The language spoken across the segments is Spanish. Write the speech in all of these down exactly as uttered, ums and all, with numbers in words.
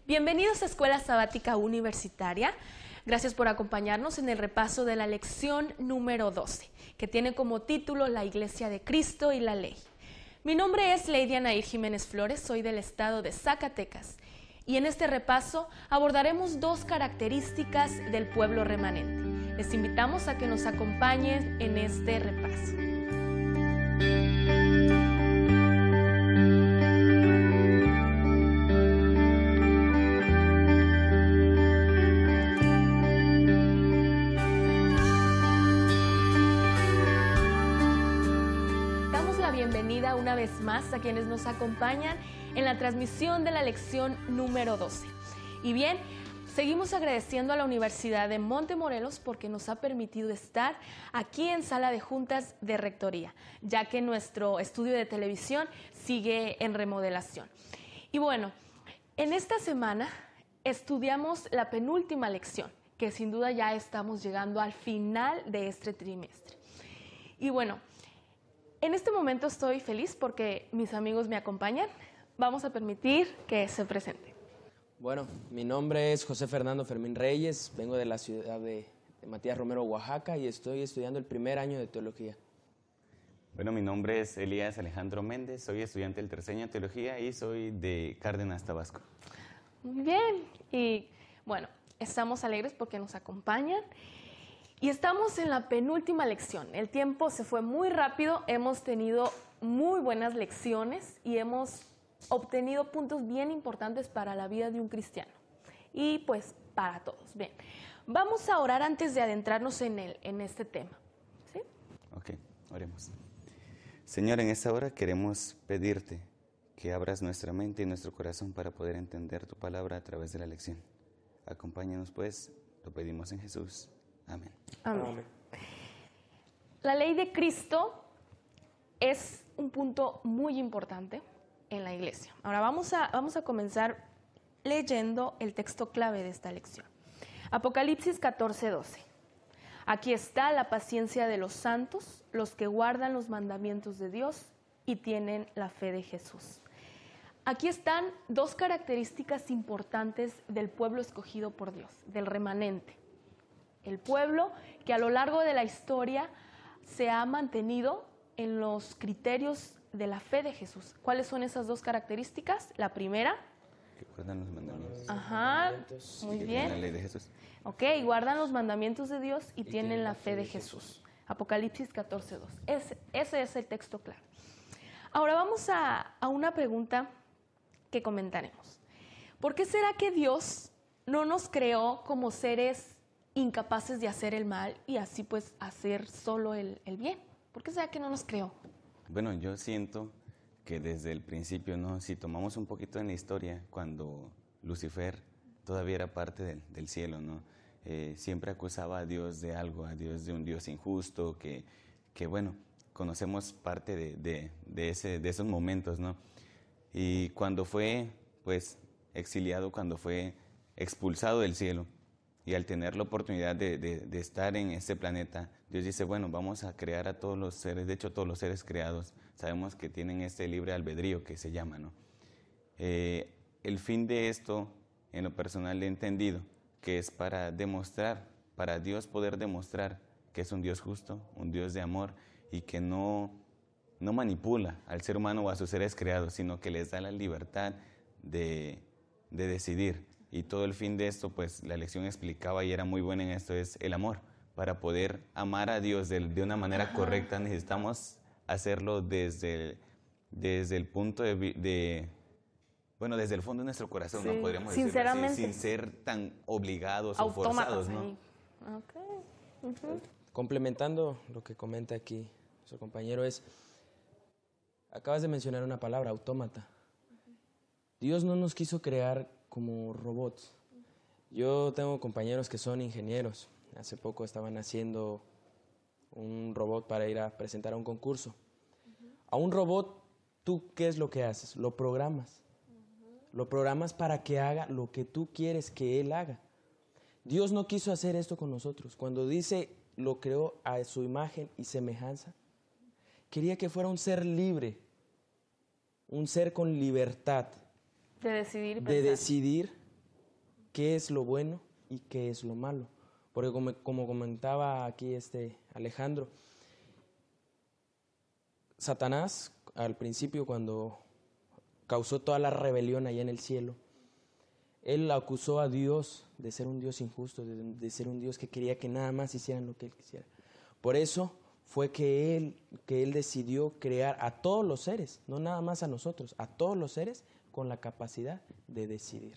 Bienvenidos a Escuela Sabática Universitaria. Gracias por acompañarnos en el repaso de la lección número doce, que tiene como título La Iglesia de Cristo y la Ley. Mi nombre es Leidia Nair Jiménez Flores, soy del estado de Zacatecas, y en este repaso abordaremos dos características del pueblo remanente. Les invitamos a que nos acompañen en este repaso. Bienvenida una vez más a quienes nos acompañan en la transmisión de la lección número doce. Y bien, seguimos agradeciendo a la Universidad de Montemorelos porque nos ha permitido estar aquí en Sala de Juntas de Rectoría, ya que nuestro estudio de televisión sigue en remodelación. Y bueno, en esta semana estudiamos la penúltima lección, que sin duda ya estamos llegando al final de este trimestre. Y bueno, en este momento estoy feliz porque mis amigos me acompañan. Vamos a permitir que se presenten. Bueno, mi nombre es José Fernando Fermín Reyes, vengo de la ciudad de, de Matías Romero, Oaxaca, y estoy estudiando el primer año de Teología. Bueno, mi nombre es Elías Alejandro Méndez, soy estudiante del tercer año de Teología y soy de Cárdenas, Tabasco. Muy bien, y bueno, estamos alegres porque nos acompañan. Y estamos en la penúltima lección. El tiempo se fue muy rápido, hemos tenido muy buenas lecciones y hemos obtenido puntos bien importantes para la vida de un cristiano. Y pues para todos. Bien, vamos a orar antes de adentrarnos en, el, en este tema. ¿Sí? Ok, oremos. Señor, en esta hora queremos pedirte que abras nuestra mente y nuestro corazón para poder entender tu palabra a través de la lección. Acompáñanos pues, lo pedimos en Jesús. Amén. Amén. Amén. La ley de Cristo es un punto muy importante en la iglesia. Ahora vamos a, vamos a comenzar leyendo el texto clave de esta lección. Apocalipsis catorce, doce. Aquí está la paciencia de los santos, los que guardan los mandamientos de Dios y tienen la fe de Jesús. Aquí están dos características importantes del pueblo escogido por Dios, del remanente. El pueblo que a lo largo de la historia se ha mantenido en los criterios de la fe de Jesús. ¿Cuáles son esas dos características? La primera. Que guardan los mandamientos. Ajá, muy bien. La ley de Jesús. Ok, guardan los mandamientos de Dios y, y tienen la fe de Jesús. Apocalipsis catorce, dos. Ese, ese es el texto claro. Ahora vamos a, a una pregunta que comentaremos. ¿Por qué será que Dios no nos creó como seres incapaces de hacer el mal y así pues hacer solo el, el bien? ¿Por qué será que no nos creó? Bueno, yo siento que desde el principio, ¿no? Si tomamos un poquito en la historia, cuando Lucifer todavía era parte del, del cielo, ¿no? Eh, siempre acusaba a Dios de algo, a Dios de un Dios injusto, que, que bueno, conocemos parte de, de, de, ese, de esos momentos, ¿no? Y cuando fue, pues, exiliado, cuando fue expulsado del cielo, y al tener la oportunidad de, de, de estar en este planeta, Dios dice, bueno, vamos a crear a todos los seres, de hecho todos los seres creados, sabemos que tienen este libre albedrío que se llama, ¿no? Eh, el fin de esto, en lo personal he entendido, que es para demostrar, para Dios poder demostrar que es un Dios justo, un Dios de amor, y que no, no manipula al ser humano o a sus seres creados, sino que les da la libertad de, de decidir. Y todo el fin de esto, pues la lección explicaba y era muy buena en esto, es el amor. Para poder amar a Dios de, de una manera Ajá. correcta necesitamos hacerlo desde, desde el punto de, de, bueno, desde el fondo de nuestro corazón, sí. ¿no? Podríamos Sinceramente. decirlo así, sin ser tan obligados Autómatas o forzados, ¿no? Okay. Uh-huh. Complementando lo que comenta aquí nuestro compañero es, acabas de mencionar una palabra, autómata. Uh-huh. Dios no nos quiso crear como robots. Yo tengo compañeros que son ingenieros. Hace poco estaban haciendo un robot para ir a presentar a un concurso. Uh-huh. A un robot, ¿tú qué es lo que haces? Lo programas. Uh-huh. Lo programas para que haga lo que tú quieres que él haga. Dios no quiso hacer esto con nosotros. Cuando dice, lo creó a su imagen y semejanza, quería que fuera un ser libre, un ser con libertad. De decidir. De decidir qué es lo bueno y qué es lo malo. Porque como, como comentaba aquí este Alejandro, Satanás al principio, cuando causó toda la rebelión allá en el cielo, él acusó a Dios de ser un Dios injusto, de, de ser un Dios que quería que nada más hicieran lo que él quisiera. Por eso fue que él, que él decidió crear a todos los seres, no nada más a nosotros, a todos los seres con la capacidad de decidir.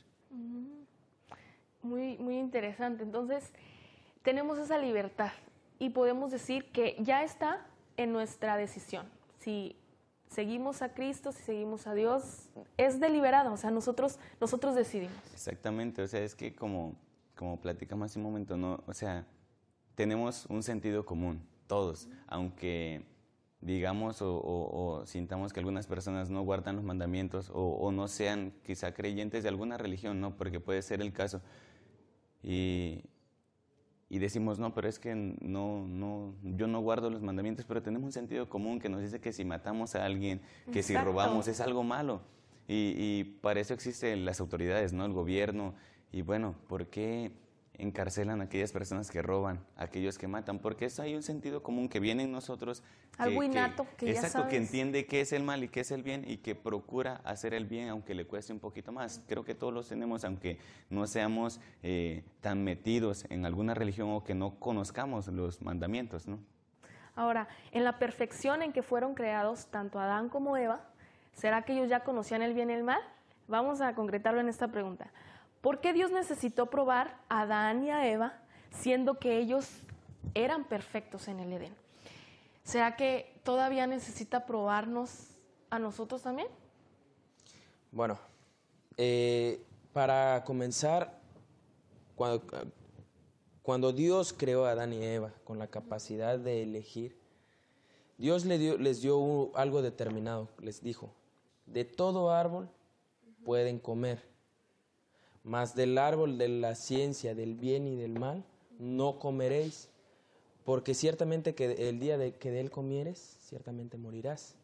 Muy, muy interesante. Entonces, tenemos esa libertad y podemos decir que ya está en nuestra decisión. Si seguimos a Cristo, si seguimos a Dios, es deliberado, o sea, nosotros, nosotros decidimos. Exactamente, o sea, es que como, como platicamos hace un momento, ¿no? O sea, tenemos un sentido común, todos, aunque digamos o, o, o sintamos que algunas personas no guardan los mandamientos o, o no sean quizá creyentes de alguna religión, ¿no? Porque puede ser el caso. Y, y decimos, no, pero es que no, no, yo no guardo los mandamientos, pero tenemos un sentido común que nos dice que si matamos a alguien, que Exacto. si robamos es algo malo. Y, y para eso existen las autoridades, ¿no? El gobierno. Y bueno, ¿por qué encarcelan a aquellas personas que roban, a aquellos que matan? Porque eso hay un sentido común que viene en nosotros. Que, Algo innato que, que exacto, ya sabes. que entiende qué es el mal y qué es el bien y que procura hacer el bien aunque le cueste un poquito más. Creo que todos los tenemos, aunque no seamos eh, tan metidos en alguna religión o que no conozcamos los mandamientos, ¿no? Ahora, en la perfección en que fueron creados tanto Adán como Eva, ¿será que ellos ya conocían el bien y el mal? Vamos a concretarlo en esta pregunta. ¿Por qué Dios necesitó probar a Adán y a Eva siendo que ellos eran perfectos en el Edén? ¿Será que todavía necesita probarnos a nosotros también? Bueno, eh, para comenzar, cuando, cuando Dios creó a Adán y Eva con la capacidad de elegir, Dios les dio, les dio algo determinado, les dijo, de todo árbol pueden comer, mas del árbol de la ciencia del bien y del mal no comeréis, porque ciertamente que el día de que de él comieres, ciertamente morirás.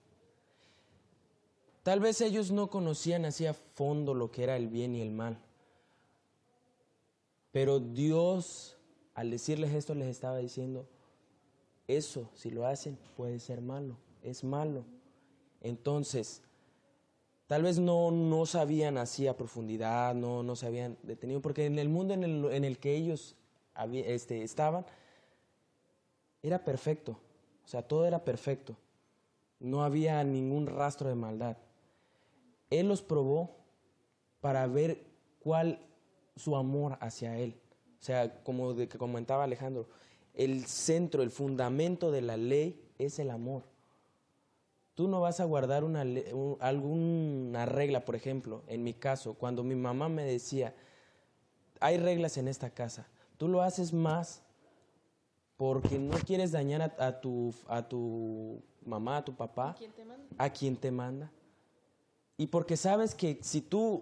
Tal vez ellos no conocían así a fondo lo que era el bien y el mal, pero Dios, al decirles esto, les estaba diciendo, eso, si lo hacen, puede ser malo, es malo. Entonces, tal vez no, no sabían así a profundidad, no, no se habían detenido, porque en el mundo en el, en el que ellos había, este, estaban, era perfecto, o sea, todo era perfecto, no había ningún rastro de maldad. Él los probó para ver cuál su amor hacia Él. O sea, como de que comentaba Alejandro, el centro, el fundamento de la ley es el amor. Tú no vas a guardar una, un, alguna regla, por ejemplo, en mi caso, cuando mi mamá me decía, hay reglas en esta casa, tú lo haces más porque no quieres dañar a, a, tu, a tu mamá, a tu papá, ¿A quién te manda? a quien te manda. Y porque sabes que si tú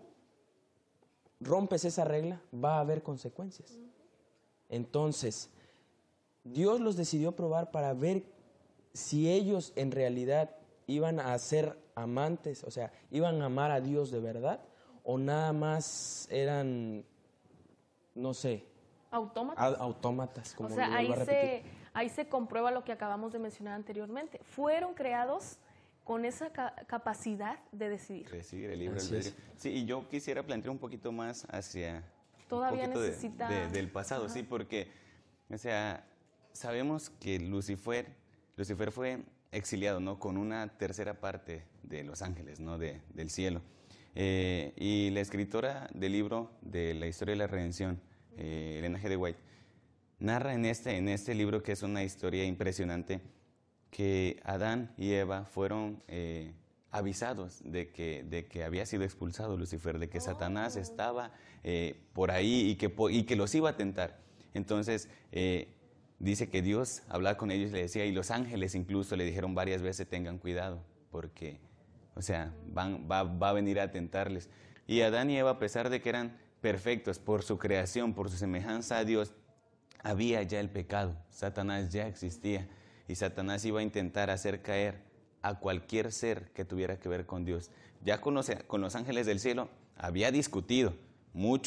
rompes esa regla, va a haber consecuencias. Uh-huh. Entonces, Dios los decidió probar para ver si ellos en realidad iban a ser amantes, o sea, iban a amar a Dios de verdad, o nada más eran, no sé, autómatas. autómatas, como o sea, lo ahí vuelvo a repetir. se, ahí se comprueba lo que acabamos de mencionar anteriormente. Fueron creados con esa ca- capacidad de decidir. Decidir el libre Así albedrío. es. Sí, y yo quisiera plantear un poquito más hacia Todavía un poquito necesita... de, de, del pasado, Ajá. sí, porque, o sea, sabemos que Lucifer, Lucifer fue exiliado, ¿no? Con una tercera parte de los ángeles, ¿no? De, del cielo. Eh, y la escritora del libro de la historia de la redención, eh, Elena G. de White, narra en este, en este libro, que es una historia impresionante, que Adán y Eva fueron eh, avisados de que, de que había sido expulsado Lucifer, de que oh. Satanás estaba eh, por ahí y que, y que los iba a tentar. Entonces, eh, dice que Dios hablaba con ellos y le decía, y los ángeles incluso le dijeron varias veces, tengan cuidado, porque, o sea, van, va, va a venir a tentarles. Y Adán y Eva, a pesar de que eran perfectos por su creación, por su semejanza a Dios, había ya el pecado, Satanás ya existía, y Satanás iba a intentar hacer caer a cualquier ser que tuviera que ver con Dios. Ya con los, con los ángeles del cielo había discutido, muchos,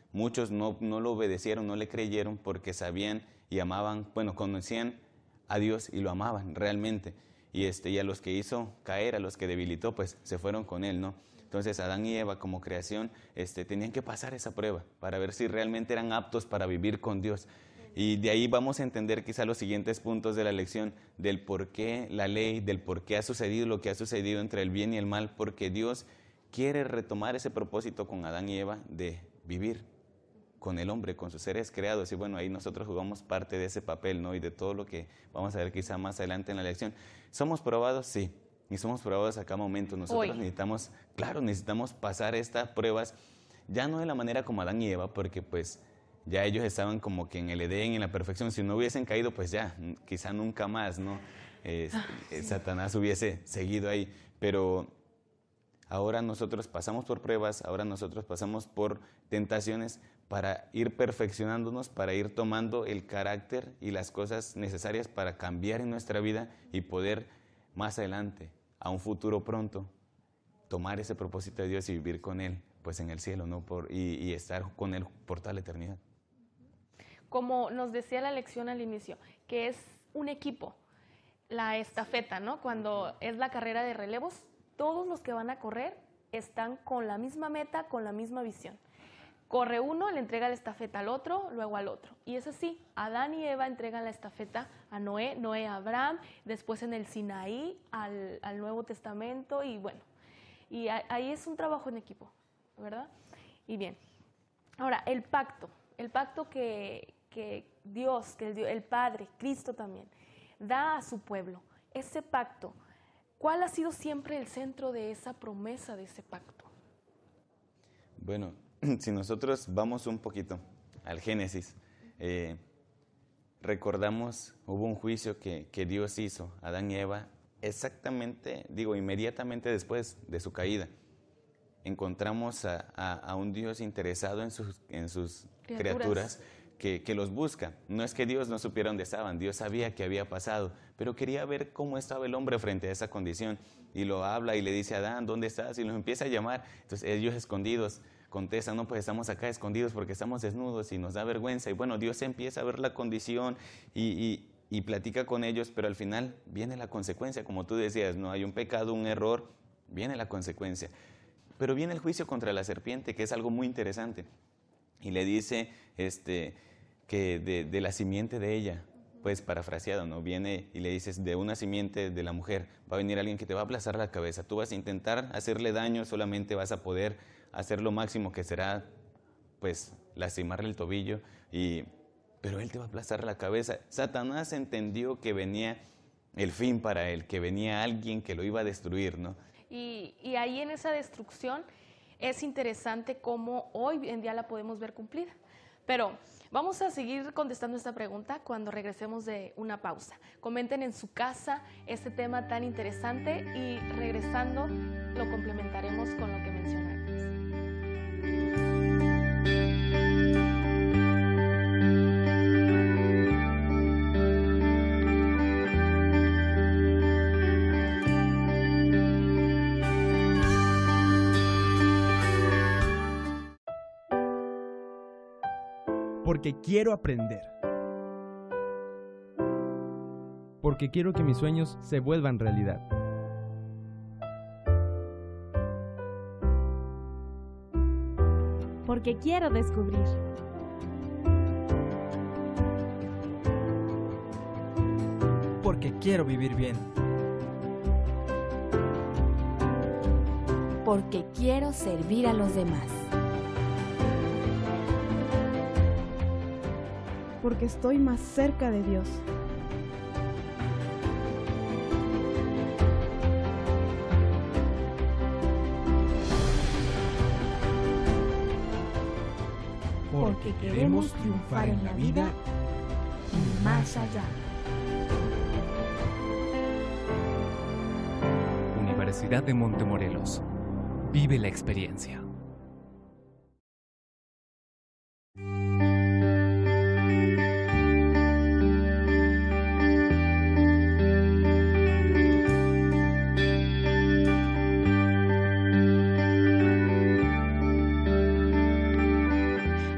Muchos no, no lo obedecieron, no le creyeron porque sabían y amaban, bueno, conocían a Dios y lo amaban realmente. Y, este, y a los que hizo caer, a los que debilitó, pues se fueron con él, ¿no? Entonces Adán y Eva como creación este, tenían que pasar esa prueba para ver si realmente eran aptos para vivir con Dios. Y de ahí vamos a entender quizá los siguientes puntos de la lección del por qué la ley, del por qué ha sucedido lo que ha sucedido entre el bien y el mal, porque Dios quiere retomar ese propósito con Adán y Eva de vivir con el hombre, con sus seres creados. Y bueno, ahí nosotros jugamos parte de ese papel, ¿no? Y de todo lo que vamos a ver quizá más adelante en la lección. ¿Somos probados? Sí. Y somos probados a cada momento. Nosotros Hoy. necesitamos, claro, necesitamos pasar estas pruebas, ya no de la manera como Adán y Eva, porque pues ya ellos estaban como que en el Edén, en la perfección. Si no hubiesen caído, pues ya, quizá nunca más, ¿no? Eh, ah, sí. Satanás hubiese seguido ahí. Pero ahora nosotros pasamos por pruebas, ahora nosotros pasamos por tentaciones para ir perfeccionándonos, para ir tomando el carácter y las cosas necesarias para cambiar en nuestra vida y poder más adelante, a un futuro pronto, tomar ese propósito de Dios y vivir con Él, pues en el cielo, ¿no? Por, y, y estar con Él por toda la eternidad. Como nos decía la lección al inicio, que es un equipo, la estafeta, ¿no? Cuando es la carrera de relevos, todos los que van a correr están con la misma meta, con la misma visión. Corre uno, le entrega la estafeta al otro, luego al otro. Y es así, Adán y Eva entregan la estafeta a Noé, Noé a Abraham, después en el Sinaí al, al Nuevo Testamento y bueno, y ahí es un trabajo en equipo, ¿verdad? Y bien, ahora el pacto, el pacto que, que Dios, que el, el Padre, Cristo también, da a su pueblo, ese pacto, ¿cuál ha sido siempre el centro de esa promesa, de ese pacto? Bueno, si nosotros vamos un poquito al Génesis, eh, recordamos, hubo un juicio que, que Dios hizo a Adán y Eva exactamente, digo, inmediatamente después de su caída. Encontramos a, a, a un Dios interesado en sus, en sus criaturas, criaturas que, que los busca. No es que Dios no supiera dónde estaban, Dios sabía qué había pasado, pero quería ver cómo estaba el hombre frente a esa condición. Y lo habla y le dice a Adán, ¿dónde estás? Y los empieza a llamar. Entonces ellos escondidos contestan, no, pues estamos acá escondidos porque estamos desnudos y nos da vergüenza. Y bueno, Dios empieza a ver la condición y, y, y platica con ellos, pero al final viene la consecuencia, como tú decías, no hay un pecado, un error, viene la consecuencia. Pero viene el juicio contra la serpiente, que es algo muy interesante. Y le dice este, que de, de la simiente de ella, pues parafraseado, ¿no? Viene y le dices, de una simiente de la mujer va a venir alguien que te va a aplastar la cabeza. Tú vas a intentar hacerle daño, solamente vas a poder hacer lo máximo que será, pues, lastimarle el tobillo, y, pero él te va a aplastar la cabeza. Satanás entendió que venía el fin para él, que venía alguien que lo iba a destruir, ¿no? Y, y ahí en esa destrucción es interesante cómo hoy en día la podemos ver cumplida. Pero vamos a seguir contestando esta pregunta cuando regresemos de una pausa. Comenten en su casa este tema tan interesante y regresando lo complementaremos con lo que mencioné antes. Porque quiero aprender. Porque quiero que mis sueños se vuelvan realidad. Porque quiero descubrir. Porque quiero vivir bien. Porque quiero servir a los demás. Porque estoy más cerca de Dios. Porque queremos triunfar en la vida y más allá. Universidad de Montemorelos. Vive la experiencia.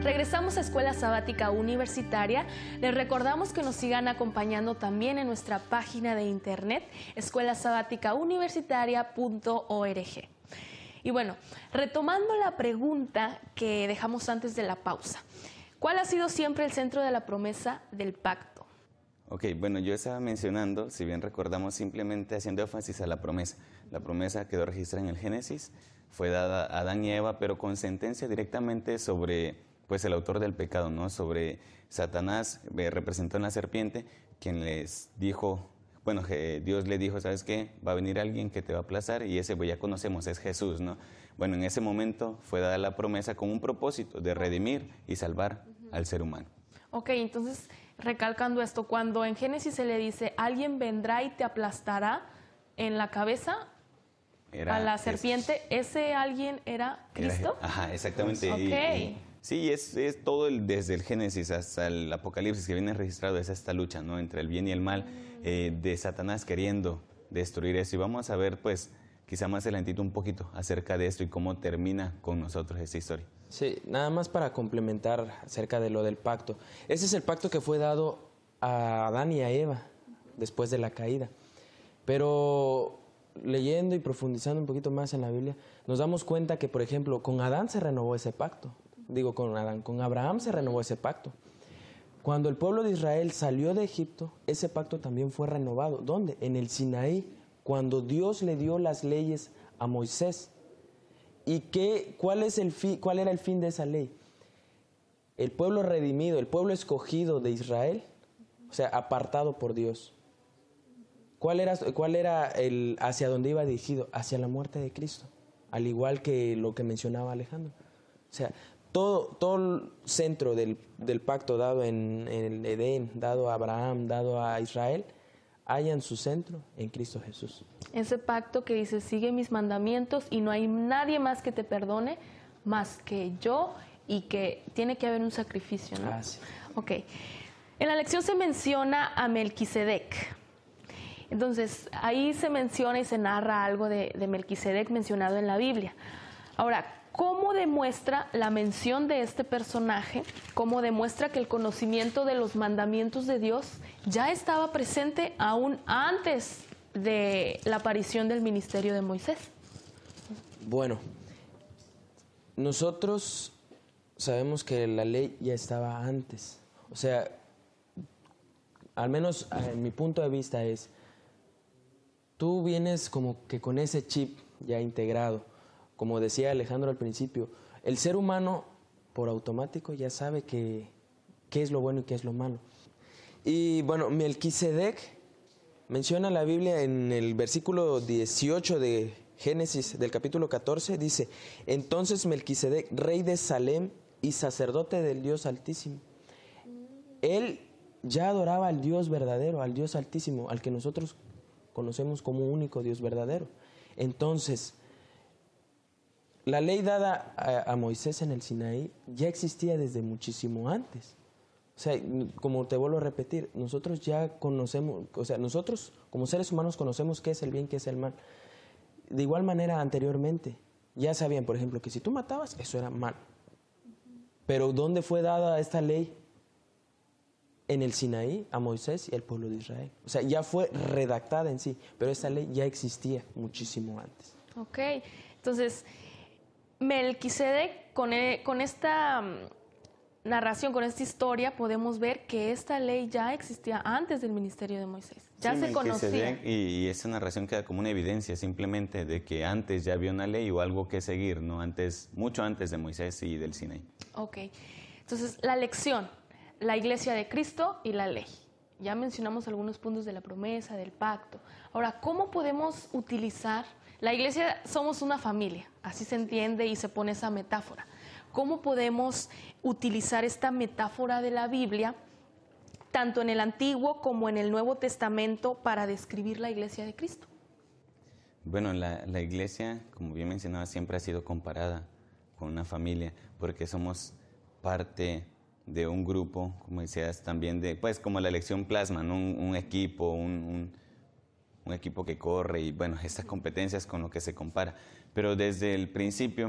Regresamos a Escuela Sabática Universitaria. Les recordamos que nos sigan acompañando también en nuestra página de internet, escuela sabática universitaria punto org. Y bueno, retomando la pregunta que dejamos antes de la pausa, ¿cuál ha sido siempre el centro de la promesa del pacto? Ok, bueno, yo estaba mencionando, si bien recordamos, simplemente haciendo énfasis a la promesa. La promesa quedó registrada en el Génesis, fue dada a Adán y Eva, pero con sentencia directamente sobre pues, el autor del pecado, ¿no? Sobre Satanás, eh, representó en la serpiente, quien les dijo, bueno, que Dios le dijo, ¿sabes qué? Va a venir alguien que te va a aplastar, y ese pues ya conocemos, es Jesús, ¿no? Bueno, en ese momento fue dada la promesa con un propósito de redimir y salvar uh-huh. al ser humano. Ok, entonces, recalcando esto, cuando en Génesis se le dice, alguien vendrá y te aplastará en la cabeza era a la serpiente, Jesús. ¿Ese alguien era Cristo? Era, ajá, exactamente. Okay. Y, y, sí, es, es todo el, desde el Génesis hasta el Apocalipsis que viene registrado, es esta lucha, ¿no? Entre el bien y el mal, mm. eh, de Satanás queriendo destruir eso. Y vamos a ver, pues, quizá más adelantito un poquito acerca de esto y cómo termina con nosotros esta historia. Sí, nada más para complementar acerca de lo del pacto. Ese es el pacto que fue dado a Adán y a Eva después de la caída. Pero leyendo y profundizando un poquito más en la Biblia, nos damos cuenta que, por ejemplo, con Adán se renovó ese pacto. Digo, con Adán, con Abraham se renovó ese pacto. Cuando el pueblo de Israel salió de Egipto, ese pacto también fue renovado. ¿Dónde? En el Sinaí, cuando Dios le dio las leyes a Moisés. ¿Y qué, cuál, es el fi, cuál era el fin de esa ley? El pueblo redimido, el pueblo escogido de Israel, o sea, apartado por Dios. ¿Cuál era, cuál era el, hacia dónde iba dirigido? Hacia la muerte de Cristo, al igual que lo que mencionaba Alejandro. O sea, todo, todo el centro del, del pacto dado en, en el Edén, dado a Abraham, dado a Israel, hallan su centro en Cristo Jesús. Ese pacto que dice, sigue mis mandamientos y no hay nadie más que te perdone más que yo, y que tiene que haber un sacrificio, ¿no? Ah, sí. Ok. En la lección se menciona a Melquisedec. Entonces, ahí se menciona y se narra algo de, de Melquisedec mencionado en la Biblia. Ahora, ¿cómo demuestra la mención de este personaje? ¿Cómo demuestra que el conocimiento de los mandamientos de Dios ya estaba presente aún antes de la aparición del ministerio de Moisés? Bueno, nosotros sabemos que la ley ya estaba antes. O sea, al menos en mi punto de vista es, tú vienes como que con ese chip ya integrado. Como decía Alejandro al principio, el ser humano por automático ya sabe que, qué es lo bueno y qué es lo malo. Y bueno, Melquisedec menciona la Biblia en el versículo dieciocho de Génesis del capítulo catorce, dice, entonces Melquisedec, rey de Salem y sacerdote del Dios Altísimo. Él ya adoraba al Dios verdadero, al Dios Altísimo, al que nosotros conocemos como único Dios verdadero. Entonces, la ley dada a, a Moisés en el Sinaí ya existía desde muchísimo antes. O sea, como te vuelvo a repetir, nosotros ya conocemos, o sea, nosotros como seres humanos conocemos qué es el bien, qué es el mal. De igual manera, anteriormente, ya sabían, por ejemplo, que si tú matabas, eso era mal. Pero ¿dónde fue dada esta ley? En el Sinaí, a Moisés y al pueblo de Israel. O sea, ya fue redactada en sí, pero esta ley ya existía muchísimo antes. Ok, entonces, Melquisedec, con, e, con esta um, narración, con esta historia, podemos ver que esta ley ya existía antes del ministerio de Moisés. Ya sí, se conocía. Y, y esa narración queda como una evidencia simplemente de que antes ya había una ley o algo que seguir, ¿no? Antes, mucho antes de Moisés y del Sinaí. Ok, entonces, la lección. La iglesia de Cristo y la ley. Ya mencionamos algunos puntos de la promesa, del pacto. Ahora, ¿cómo podemos utilizar? La iglesia somos una familia, así se entiende y se pone esa metáfora. ¿Cómo podemos utilizar esta metáfora de la Biblia, tanto en el Antiguo como en el Nuevo Testamento, para describir la iglesia de Cristo? Bueno, la, la iglesia, como bien mencionaba, siempre ha sido comparada con una familia, porque somos parte de un grupo, como decías, también de, pues como la lección plasma, ¿no? un, un equipo, un, un, un equipo que corre y bueno, estas competencias con lo que se compara. Pero desde el principio,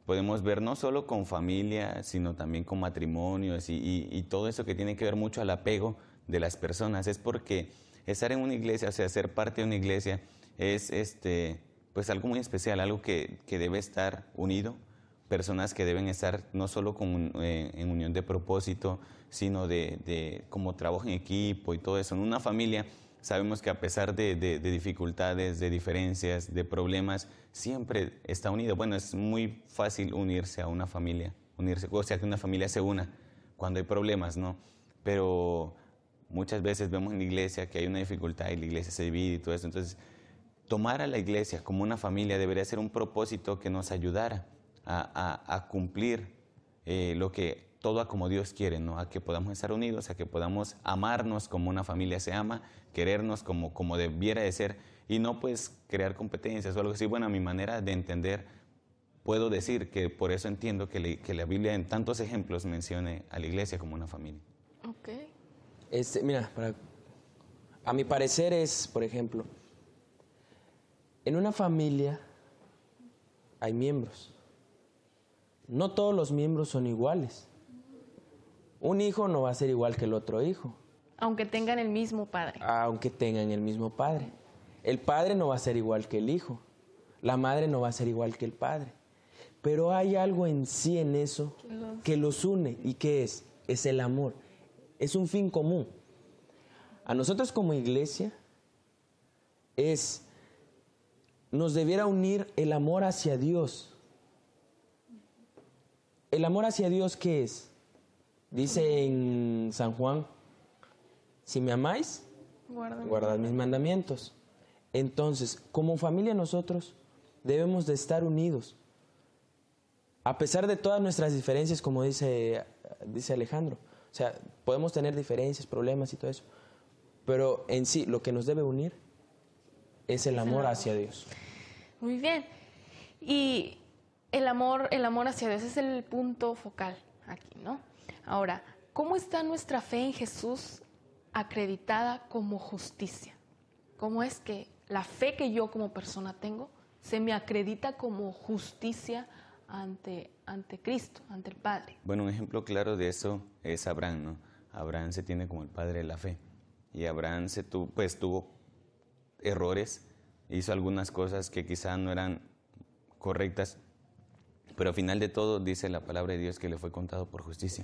podemos ver no solo con familia, sino también con matrimonios y, y, y todo eso que tiene que ver mucho al apego de las personas. Es porque estar en una iglesia, o sea, ser parte de una iglesia es este, pues algo muy especial, algo que, que debe estar unido, personas que deben estar no solo con, eh, en unión de propósito, sino de, de como trabajo en equipo y todo eso. En una familia sabemos que a pesar de, de, de dificultades, de diferencias, de problemas, siempre está unido. Bueno, es muy fácil unirse a una familia, unirse, o sea, que una familia se una cuando hay problemas, ¿no? Pero muchas veces vemos en la iglesia que hay una dificultad y la iglesia se divide y todo eso. Entonces, tomar a la iglesia como una familia debería ser un propósito que nos ayudara a, a, a cumplir eh, lo que todo a como Dios quiere, ¿no? A que podamos estar unidos, a que podamos amarnos como una familia se ama, querernos como, como debiera de ser y no pues crear competencias o algo así. Bueno, a mi manera de entender, puedo decir que por eso entiendo que, le, que la Biblia en tantos ejemplos mencione a la iglesia como una familia. Ok. Este, mira, para, a mi parecer es, por ejemplo, en una familia hay miembros. No todos los miembros son iguales. Un hijo no va a ser igual que el otro hijo. Aunque tengan el mismo padre. Aunque tengan el mismo padre. El padre no va a ser igual que el hijo. La madre no va a ser igual que el padre. Pero hay algo en sí, en eso, que los, que los une. ¿Y qué es? Es el amor. Es un fin común. A nosotros como iglesia, es, nos debiera unir el amor hacia Dios. ¿El amor hacia Dios qué es? Dice en San Juan, si me amáis, guardad, guardad mis mandamientos. Entonces, como familia nosotros debemos de estar unidos. A pesar de todas nuestras diferencias, como dice, dice Alejandro. O sea, podemos tener diferencias, problemas y todo eso. Pero en sí, lo que nos debe unir es el amor hacia Dios. Muy bien. Y el amor, el amor hacia Dios es el punto focal aquí, ¿no? Ahora, ¿cómo está nuestra fe en Jesús acreditada como justicia? ¿Cómo es que la fe que yo como persona tengo se me acredita como justicia ante, ante Cristo, ante el Padre? Bueno, un ejemplo claro de eso es Abraham, ¿no? Abraham se tiene como el padre de la fe. Y Abraham se tu, pues, tuvo errores, hizo algunas cosas que quizá no eran correctas, pero al final de todo dice la palabra de Dios que le fue contado por justicia,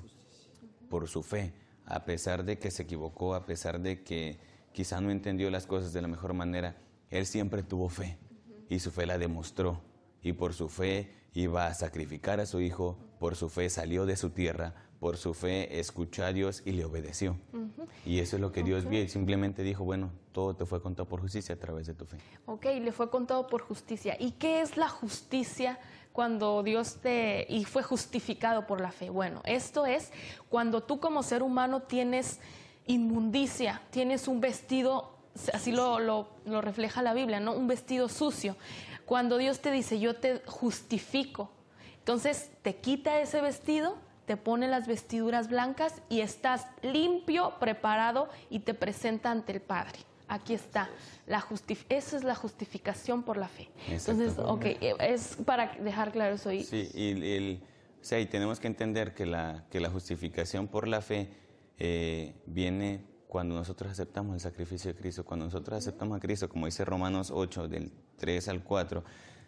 por su fe, a pesar de que se equivocó, a pesar de que quizá no entendió las cosas de la mejor manera, él siempre tuvo fe y su fe la demostró y por su fe iba a sacrificar a su hijo, por su fe salió de su tierra, por su fe escuchó a Dios y le obedeció. Uh-huh. Y eso es lo que Dios okay. vio y simplemente dijo, bueno, todo te fue contado por justicia a través de tu fe. Ok, le fue contado por justicia. ¿Y qué es la justicia cuando Dios te... y fue justificado por la fe? Bueno, esto es cuando tú como ser humano tienes inmundicia, tienes un vestido, así lo, lo, lo refleja la Biblia, ¿no? Un vestido sucio. Cuando Dios te dice, yo te justifico, entonces te quita ese vestido, te pone las vestiduras blancas y estás limpio, preparado y te presenta ante el Padre. Aquí está, la justif- esa es la justificación por la fe. Entonces, ok, es para dejar claro eso. Y... Sí, y, el, o sea, y tenemos que entender que la, que la justificación por la fe eh, viene cuando nosotros aceptamos el sacrificio de Cristo. Cuando nosotros aceptamos a Cristo, como dice Romanos ocho, del tres al cuatro,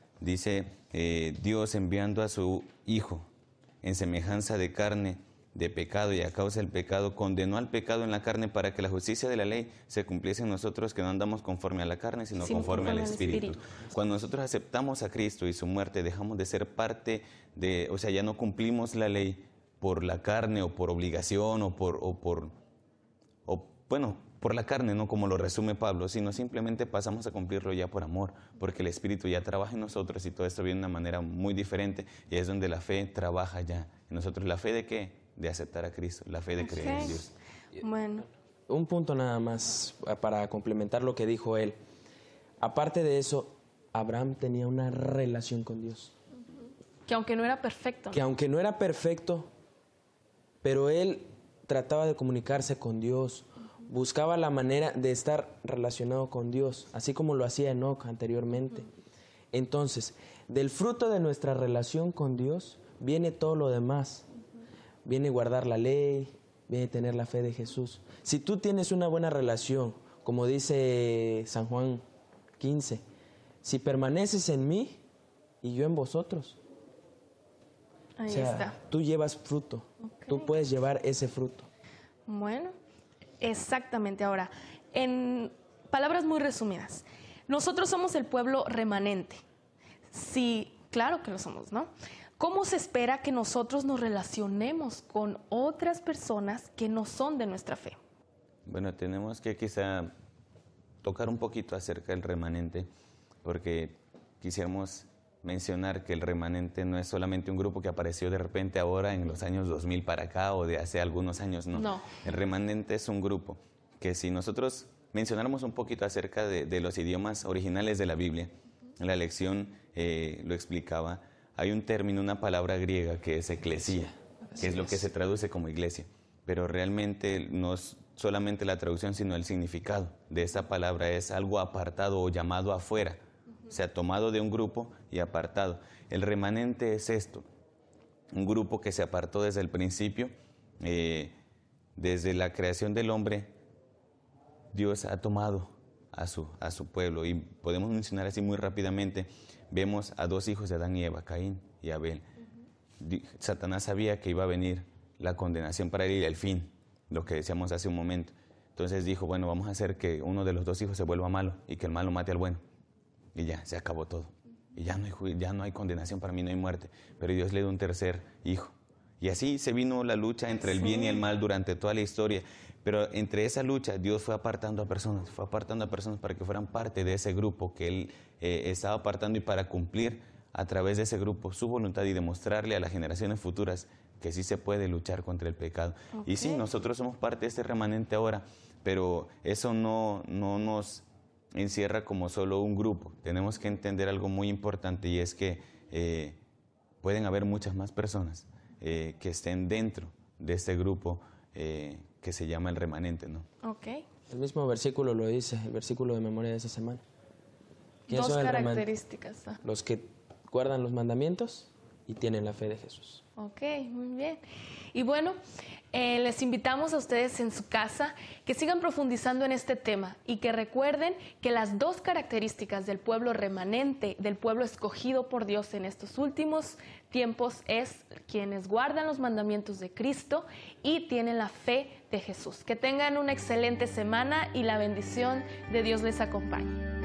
dice eh, Dios enviando a su Hijo en semejanza de carne, de pecado, y a causa del pecado condenó al pecado en la carne para que la justicia de la ley se cumpliese en nosotros, que no andamos conforme a la carne, sino sí, conforme, conforme al Espíritu. Espíritu. Cuando nosotros aceptamos a Cristo y su muerte, dejamos de ser parte de, o sea, ya no cumplimos la ley por la carne o por obligación o por, o por, o, bueno, por la carne, no como lo resume Pablo, sino simplemente pasamos a cumplirlo ya por amor, porque el Espíritu ya trabaja en nosotros y todo esto viene de una manera muy diferente y es donde la fe trabaja ya en nosotros. ¿La fe de qué? De aceptar a Cristo, la fe de okay. creer en Dios. Bueno. Un punto nada más para complementar lo que dijo él. Aparte de eso, Abraham tenía una relación con Dios. Que aunque no era perfecto. Que aunque no era perfecto, pero él trataba de comunicarse con Dios, buscaba la manera de estar relacionado con Dios, así como lo hacía Enoc anteriormente. Entonces, Del fruto de nuestra relación con Dios viene todo lo demás. Viene guardar la ley, viene tener la fe de Jesús. Si tú tienes una buena relación, como dice San Juan quince, si permaneces en mí y yo en vosotros. Ahí o sea, está. Tú llevas fruto, Okay. tú puedes llevar ese fruto. Bueno, exactamente. Ahora, en palabras muy resumidas, nosotros somos el pueblo remanente. Sí, claro que lo somos, ¿no? ¿Cómo se espera que nosotros nos relacionemos con otras personas que no son de nuestra fe? Bueno, tenemos que quizá tocar un poquito acerca del remanente, porque quisiéramos mencionar que el remanente no es solamente un grupo que apareció de repente ahora en los años dos mil para acá o de hace algunos años, no. No. El remanente es un grupo que, si nosotros mencionáramos un poquito acerca de, de los idiomas originales de la Biblia, en la lección eh, lo explicaba, hay un término, una palabra griega que es eclesía, que es lo que se traduce como iglesia, pero realmente no es solamente la traducción, sino el significado de esa palabra es algo apartado o llamado afuera, o sea, tomado de un grupo y apartado. El remanente es esto, un grupo que se apartó desde el principio, eh, desde la creación del hombre. Dios ha tomado a su, a su pueblo, y podemos mencionar así muy rápidamente. Vemos a dos hijos de Adán y Eva, Caín y Abel. Uh-huh. Satanás sabía que iba a venir la condenación para él y el fin, lo que decíamos hace un momento. Entonces dijo, bueno, vamos a hacer que uno de los dos hijos se vuelva malo y que el malo mate al bueno. Y ya, se acabó todo. Y ya no hay, ya no hay condenación para mí, no hay muerte. Pero Dios le dio un tercer hijo. Y así se vino la lucha entre el bien y el mal durante toda la historia. Pero entre esa lucha, Dios fue apartando a personas, fue apartando a personas para que fueran parte de ese grupo que Él eh, estaba apartando, y para cumplir a través de ese grupo su voluntad y demostrarle a las generaciones futuras que sí se puede luchar contra el pecado. Okay. Y sí, nosotros somos parte de este remanente ahora, pero eso no, no nos encierra como solo un grupo. Tenemos que entender algo muy importante, y es que eh, pueden haber muchas más personas eh, que estén dentro de este grupo eh, que se llama el remanente, ¿no? Okay. El mismo versículo lo dice, el versículo de memoria de esa semana. Dos características. Los que guardan los mandamientos y tienen la fe de Jesús. Ok, muy bien. Y bueno, eh, les invitamos a ustedes en su casa que sigan profundizando en este tema y que recuerden que las dos características del pueblo remanente, del pueblo escogido por Dios en estos últimos tiempos, es quienes guardan los mandamientos de Cristo y tienen la fe de Jesús. Que tengan una excelente semana y la bendición de Dios les acompañe.